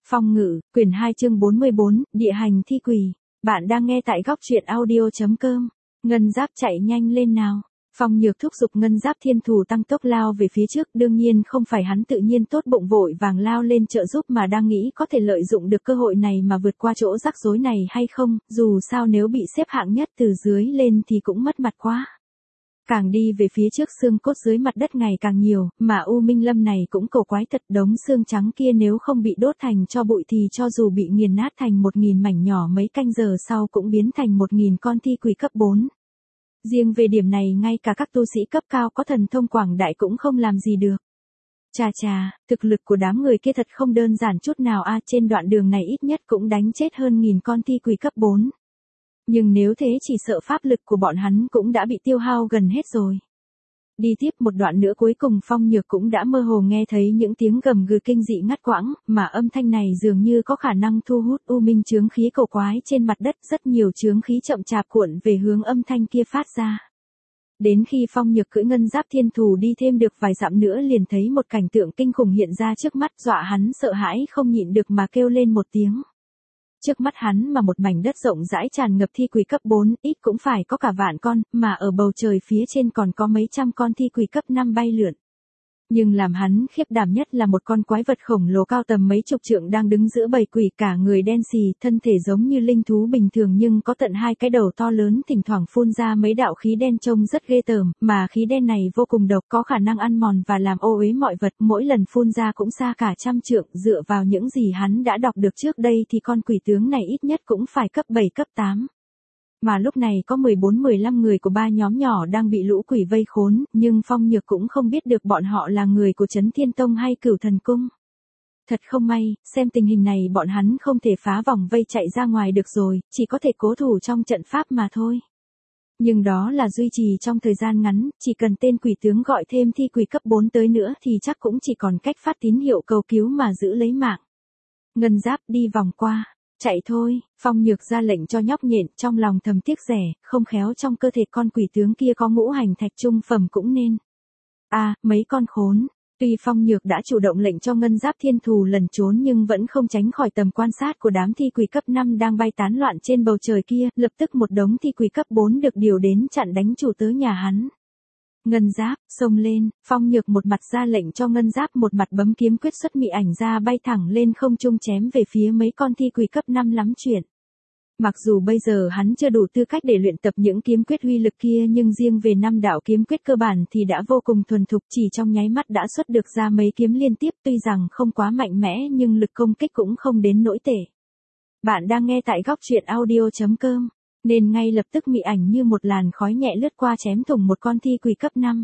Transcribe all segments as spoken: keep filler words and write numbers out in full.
Phong ngự, quyển hai chương bốn mươi bốn, địa hành thi quỷ. Bạn đang nghe tại góc truyện audio.com. Ngân Giáp chạy nhanh lên nào. Phong Nhược thúc giục Ngân Giáp thiên thủ tăng tốc lao về phía trước, đương nhiên không phải hắn tự nhiên tốt bụng vội vàng lao lên trợ giúp mà đang nghĩ có thể lợi dụng được cơ hội này mà vượt qua chỗ rắc rối này hay không, dù sao nếu bị xếp hạng nhất từ dưới lên thì cũng mất mặt quá. Càng đi về phía trước xương cốt dưới mặt đất ngày càng nhiều, mà U Minh Lâm này cũng cổ quái thật, đống xương trắng kia nếu không bị đốt thành cho bụi thì cho dù bị nghiền nát thành một nghìn mảnh nhỏ mấy canh giờ sau cũng biến thành một nghìn con thi quỷ cấp bốn. Riêng về điểm này ngay cả các tu sĩ cấp cao có thần thông quảng đại cũng không làm gì được. Chà chà, thực lực của đám người kia thật không đơn giản chút nào a, trên đoạn đường này ít nhất cũng đánh chết hơn nghìn con thi quỷ cấp bốn. Nhưng nếu thế chỉ sợ pháp lực của bọn hắn cũng đã bị tiêu hao gần hết rồi. Đi tiếp một đoạn nữa cuối cùng Phong Nhược cũng đã mơ hồ nghe thấy những tiếng gầm gừ kinh dị ngắt quãng, mà âm thanh này dường như có khả năng thu hút u minh chướng khí cổ quái trên mặt đất, rất nhiều chướng khí chậm chạp cuộn về hướng âm thanh kia phát ra. Đến khi Phong Nhược cưỡi Ngân Giáp thiên thù đi thêm được vài dặm nữa liền thấy một cảnh tượng kinh khủng hiện ra trước mắt, dọa hắn sợ hãi không nhịn được mà kêu lên một tiếng. Trước mắt hắn mà một mảnh đất rộng rãi tràn ngập thi quỷ cấp bốn, ít cũng phải có cả vạn con, mà ở bầu trời phía trên còn có mấy trăm con thi quỷ cấp năm bay lượn. Nhưng làm hắn khiếp đảm nhất là một con quái vật khổng lồ cao tầm mấy chục trượng đang đứng giữa bầy quỷ, cả người đen xì, thân thể giống như linh thú bình thường nhưng có tận hai cái đầu to lớn, thỉnh thoảng phun ra mấy đạo khí đen trông rất ghê tởm, mà khí đen này vô cùng độc, có khả năng ăn mòn và làm ô uế mọi vật, mỗi lần phun ra cũng xa cả trăm trượng, dựa vào những gì hắn đã đọc được trước đây thì con quỷ tướng này ít nhất cũng phải cấp bảy cấp tám. Mà lúc này có mười bốn mười lăm người của ba nhóm nhỏ đang bị lũ quỷ vây khốn, nhưng Phong Nhược cũng không biết được bọn họ là người của Trấn Thiên Tông hay Cửu Thần Cung. Thật không may, xem tình hình này bọn hắn không thể phá vòng vây chạy ra ngoài được rồi, chỉ có thể cố thủ trong trận pháp mà thôi. Nhưng đó là duy trì trong thời gian ngắn, chỉ cần tên quỷ tướng gọi thêm thi quỷ cấp bốn tới nữa thì chắc cũng chỉ còn cách phát tín hiệu cầu cứu mà giữ lấy mạng. Ngân Giáp đi vòng qua. Chạy thôi, Phong Nhược ra lệnh cho nhóc nhện, trong lòng thầm tiếc rẻ, không khéo trong cơ thể con quỷ tướng kia có ngũ hành thạch trung phẩm cũng nên. À, mấy con khốn. Tuy Phong Nhược đã chủ động lệnh cho Ngân Giáp thiên thù lẩn trốn nhưng vẫn không tránh khỏi tầm quan sát của đám thi quỷ cấp năm đang bay tán loạn trên bầu trời kia, lập tức một đống thi quỷ cấp bốn được điều đến chặn đánh chủ tớ nhà hắn. Ngân Giáp, xông lên, Phong Nhược một mặt ra lệnh cho Ngân Giáp một mặt bấm kiếm quyết xuất mị ảnh ra bay thẳng lên không trung chém về phía mấy con thi quỷ cấp năm lắm chuyện. Mặc dù bây giờ hắn chưa đủ tư cách để luyện tập những kiếm quyết uy lực kia nhưng riêng về năm đạo kiếm quyết cơ bản thì đã vô cùng thuần thục, chỉ trong nháy mắt đã xuất được ra mấy kiếm liên tiếp, tuy rằng không quá mạnh mẽ nhưng lực công kích cũng không đến nỗi tệ. Bạn đang nghe tại góc truyện audio.com. Nên ngay lập tức mị ảnh như một làn khói nhẹ lướt qua chém thủng một con thi quỷ cấp năm.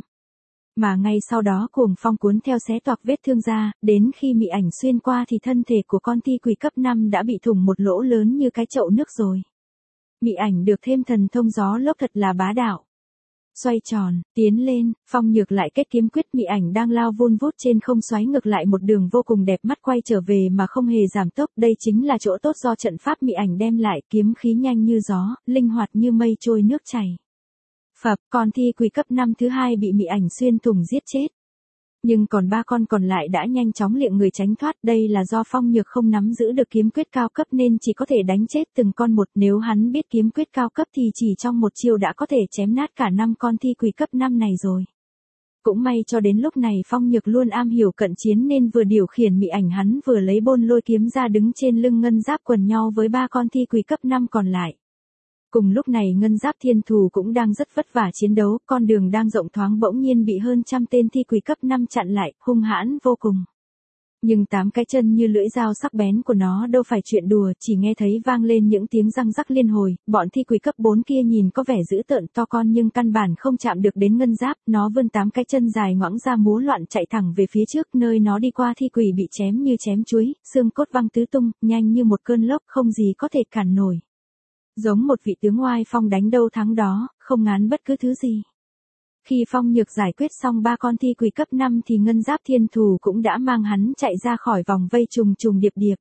Mà ngay sau đó cuồng phong cuốn theo xé toạc vết thương ra, đến khi mị ảnh xuyên qua thì thân thể của con thi quỷ cấp năm đã bị thủng một lỗ lớn như cái chậu nước rồi. Mị ảnh được thêm thần thông gió lốc thật là bá đạo. Xoay tròn, tiến lên, Phong Nhược lại kết kiếm quyết, mị ảnh đang lao vun vút trên không xoáy ngược lại một đường vô cùng đẹp mắt quay trở về mà không hề giảm tốc, đây chính là chỗ tốt do trận pháp mị ảnh đem lại, kiếm khí nhanh như gió, linh hoạt như mây trôi nước chảy. Phập, con thi quỷ cấp năm thứ hai bị mị ảnh xuyên thủng giết chết. Nhưng còn ba con còn lại đã nhanh chóng liệng người tránh thoát, đây là do Phong Nhược không nắm giữ được kiếm quyết cao cấp nên chỉ có thể đánh chết từng con một, nếu hắn biết kiếm quyết cao cấp thì chỉ trong một chiêu đã có thể chém nát cả năm con thi quỷ cấp năm này rồi. Cũng may cho đến lúc này Phong Nhược luôn am hiểu cận chiến nên vừa điều khiển mị ảnh hắn vừa lấy bôn lôi kiếm ra đứng trên lưng Ngân Giáp quần nhau với ba con thi quỷ cấp năm còn lại. Cùng lúc này Ngân Giáp thiên thù cũng đang rất vất vả chiến đấu, con đường đang rộng thoáng bỗng nhiên bị hơn trăm tên thi quỷ cấp năm chặn lại, hung hãn vô cùng. Nhưng tám cái chân như lưỡi dao sắc bén của nó đâu phải chuyện đùa, chỉ nghe thấy vang lên những tiếng răng rắc liên hồi, bọn thi quỷ cấp bốn kia nhìn có vẻ dữ tợn to con nhưng căn bản không chạm được đến Ngân Giáp, nó vươn tám cái chân dài ngoãng ra múa loạn chạy thẳng về phía trước, nơi nó đi qua thi quỷ bị chém như chém chuối, xương cốt văng tứ tung, nhanh như một cơn lốc, không gì có thể cản nổi. Giống một vị tướng oai phong đánh đâu thắng đó, không ngán bất cứ thứ gì. Khi Phong Nhược giải quyết xong ba con thi quỷ cấp năm thì Ngân Giáp thiên thù cũng đã mang hắn chạy ra khỏi vòng vây trùng trùng điệp điệp.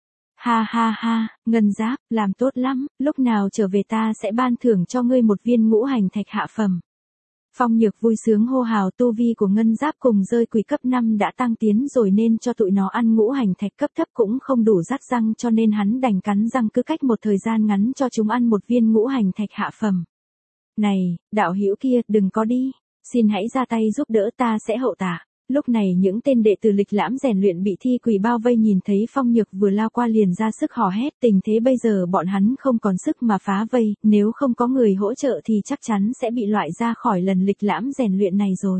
Ha ha ha, Ngân Giáp, làm tốt lắm, lúc nào trở về ta sẽ ban thưởng cho ngươi một viên ngũ hành thạch hạ phẩm. Phong Nhược vui sướng hô hào, tu vi của ngân giáp cùng rơi quỷ cấp năm đã tăng tiến rồi nên cho tụi nó ăn ngũ hành thạch cấp thấp cũng không đủ rát răng, cho nên hắn đành cắn răng cứ cách một thời gian ngắn cho chúng ăn một viên ngũ hành thạch hạ phẩm. Này, đạo hữu kia, đừng có đi, xin hãy ra tay giúp đỡ, ta sẽ hậu tạ. Lúc này những tên đệ tử lịch lãm rèn luyện bị thi quỷ bao vây nhìn thấy Phong Nhược vừa lao qua liền ra sức hò hét, tình thế bây giờ bọn hắn không còn sức mà phá vây, nếu không có người hỗ trợ thì chắc chắn sẽ bị loại ra khỏi lần lịch lãm rèn luyện này rồi.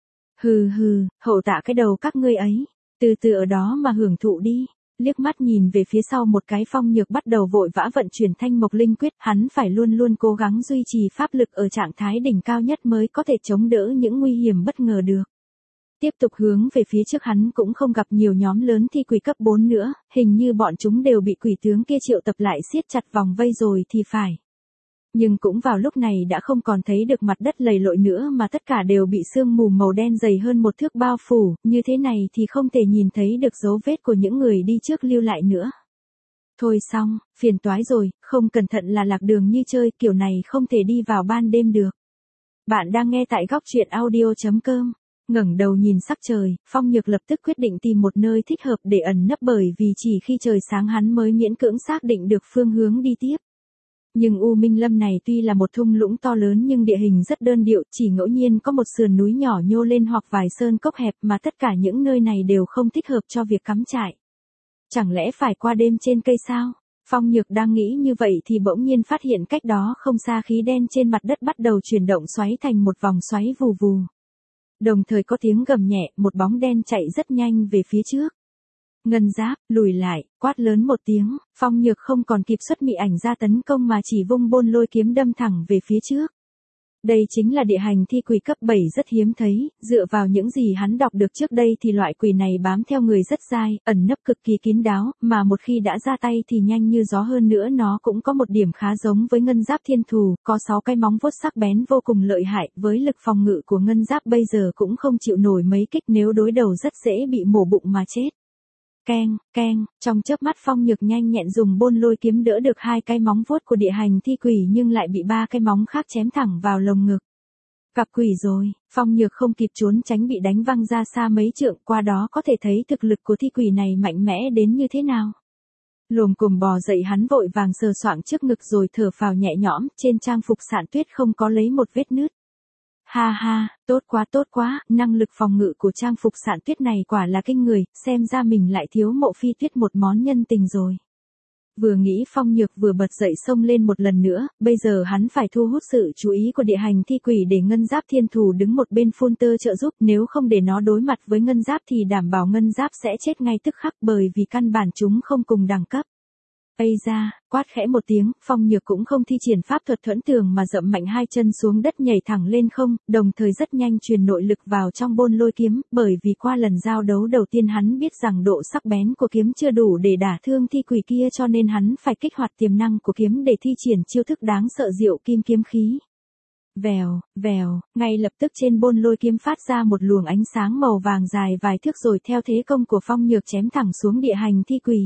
Hừ hừ, hậu tạ cái đầu các ngươi ấy, từ từ ở đó mà hưởng thụ đi. Liếc mắt nhìn về phía sau một cái, Phong Nhược bắt đầu vội vã vận chuyển Thanh Mộc Linh Quyết, hắn phải luôn luôn cố gắng duy trì pháp lực ở trạng thái đỉnh cao nhất mới có thể chống đỡ những nguy hiểm bất ngờ được. Tiếp tục hướng về phía trước, hắn cũng không gặp nhiều nhóm lớn thi quỷ cấp bốn nữa, hình như bọn chúng đều bị quỷ tướng kia triệu tập lại siết chặt vòng vây rồi thì phải. Nhưng cũng vào lúc này đã không còn thấy được mặt đất lầy lội nữa mà tất cả đều bị sương mù màu đen dày hơn một thước bao phủ, như thế này thì không thể nhìn thấy được dấu vết của những người đi trước lưu lại nữa. Thôi xong, phiền toái rồi, không cẩn thận là lạc đường như chơi, kiểu này không thể đi vào ban đêm được. Bạn đang nghe tại góc truyện audio chấm com. Ngẩng đầu nhìn sắc trời, Phong Nhược lập tức quyết định tìm một nơi thích hợp để ẩn nấp, bởi vì chỉ khi trời sáng hắn mới miễn cưỡng xác định được phương hướng đi tiếp. Nhưng U Minh Lâm này tuy là một thung lũng to lớn nhưng địa hình rất đơn điệu, chỉ ngẫu nhiên có một sườn núi nhỏ nhô lên hoặc vài sơn cốc hẹp, mà tất cả những nơi này đều không thích hợp cho việc cắm trại. Chẳng lẽ phải qua đêm trên cây sao? Phong Nhược đang nghĩ như vậy thì bỗng nhiên phát hiện cách đó không xa khí đen trên mặt đất bắt đầu chuyển động xoáy thành một vòng xoáy vù vù. Đồng thời có tiếng gầm nhẹ, một bóng đen chạy rất nhanh về phía trước. Ngân Giáp, lùi lại, quát lớn một tiếng, Phong Nhược không còn kịp xuất mị ảnh ra tấn công mà chỉ vung bôn lôi kiếm đâm thẳng về phía trước. Đây chính là địa hành thi quỷ cấp bảy rất hiếm thấy, dựa vào những gì hắn đọc được trước đây thì loại quỷ này bám theo người rất dai, ẩn nấp cực kỳ kín đáo, mà một khi đã ra tay thì nhanh như gió, hơn nữa nó cũng có một điểm khá giống với Ngân Giáp Thiên Thù, có sáu cái móng vuốt sắc bén vô cùng lợi hại, với lực phòng ngự của Ngân Giáp bây giờ cũng không chịu nổi mấy kích, nếu đối đầu rất dễ bị mổ bụng mà chết. Keng, keng, trong chớp mắt Phong Nhược nhanh nhẹn dùng bôn lôi kiếm đỡ được hai cái móng vuốt của địa hành thi quỷ nhưng lại bị ba cái móng khác chém thẳng vào lồng ngực. Gặp quỷ rồi, Phong Nhược không kịp trốn tránh bị đánh văng ra xa mấy trượng, qua đó có thể thấy thực lực của thi quỷ này mạnh mẽ đến như thế nào. Lồm cồm bò dậy, hắn vội vàng sờ soạng trước ngực rồi thở phào nhẹ nhõm, trên trang phục Sạn Tuyết không có lấy một vết nứt. Ha ha, tốt quá tốt quá, năng lực phòng ngự của trang phục Sạn Tuyết này quả là kinh người, xem ra mình lại thiếu Mộ Phi Tuyết một món nhân tình rồi. Vừa nghĩ Phong Nhược vừa bật dậy xông lên một lần nữa, bây giờ hắn phải thu hút sự chú ý của địa hành thi quỷ để Ngân Giáp Thiên Thù đứng một bên phun tơ trợ giúp, nếu không để nó đối mặt với Ngân Giáp thì đảm bảo Ngân Giáp sẽ chết ngay tức khắc, bởi vì căn bản chúng không cùng đẳng cấp. Ây ra, quát khẽ một tiếng, Phong Nhược cũng không thi triển pháp thuật thuẫn tường mà dậm mạnh hai chân xuống đất nhảy thẳng lên không, đồng thời rất nhanh truyền nội lực vào trong bôn lôi kiếm, bởi vì qua lần giao đấu đầu tiên hắn biết rằng độ sắc bén của kiếm chưa đủ để đả thương thi quỷ kia, cho nên hắn phải kích hoạt tiềm năng của kiếm để thi triển chiêu thức đáng sợ Diệu Kim Kiếm Khí. Vèo, vèo, ngay lập tức trên bôn lôi kiếm phát ra một luồng ánh sáng màu vàng dài vài thước rồi theo thế công của Phong Nhược chém thẳng xuống địa hành thi quỷ.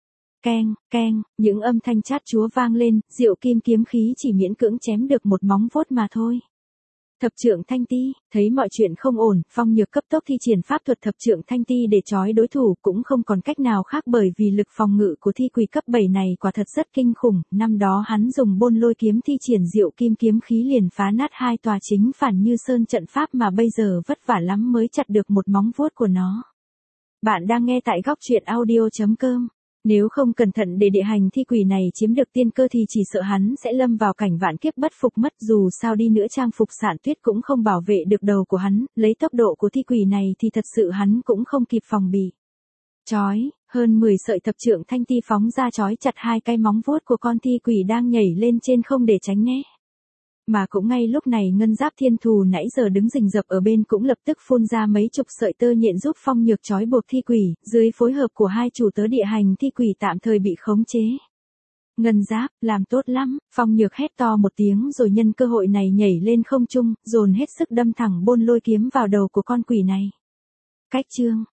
Keng, keng, những âm thanh chát chúa vang lên, Diệu Kim Kiếm Khí chỉ miễn cưỡng chém được một móng vuốt mà thôi. Thập trượng thanh ti, thấy mọi chuyện không ổn, Phong Nhược cấp tốc thi triển pháp thuật thập trượng thanh ti để trói đối thủ, cũng không còn cách nào khác bởi vì lực phòng ngự của thi quỷ cấp bảy này quả thật rất kinh khủng, năm đó hắn dùng bôn lôi kiếm thi triển Diệu Kim Kiếm Khí liền phá nát hai tòa chính phản Như Sơn trận pháp mà bây giờ vất vả lắm mới chặt được một móng vuốt của nó. Bạn đang nghe tại góc truyện audio chấm com. Nếu không cẩn thận để địa hành thi quỷ này chiếm được tiên cơ thì chỉ sợ hắn sẽ lâm vào cảnh vạn kiếp bất phục mất, dù sao đi nữa trang phục Sạn Tuyết cũng không bảo vệ được đầu của hắn, lấy tốc độ của thi quỷ này thì thật sự hắn cũng không kịp phòng bị. Chói, hơn mười sợi thập trượng thanh ti phóng ra chói chặt hai cái móng vuốt của con thi quỷ đang nhảy lên trên không để tránh né. Mà cũng ngay lúc này Ngân Giáp Thiên Thù nãy giờ đứng rình rập ở bên cũng lập tức phun ra mấy chục sợi tơ nhện giúp Phong Nhược trói buộc thi quỷ, dưới phối hợp của hai chủ tớ địa hành thi quỷ tạm thời bị khống chế. Ngân Giáp, làm tốt lắm, Phong Nhược hét to một tiếng rồi nhân cơ hội này nhảy lên không trung, dồn hết sức đâm thẳng bôn lôi kiếm vào đầu của con quỷ này. Cách chương,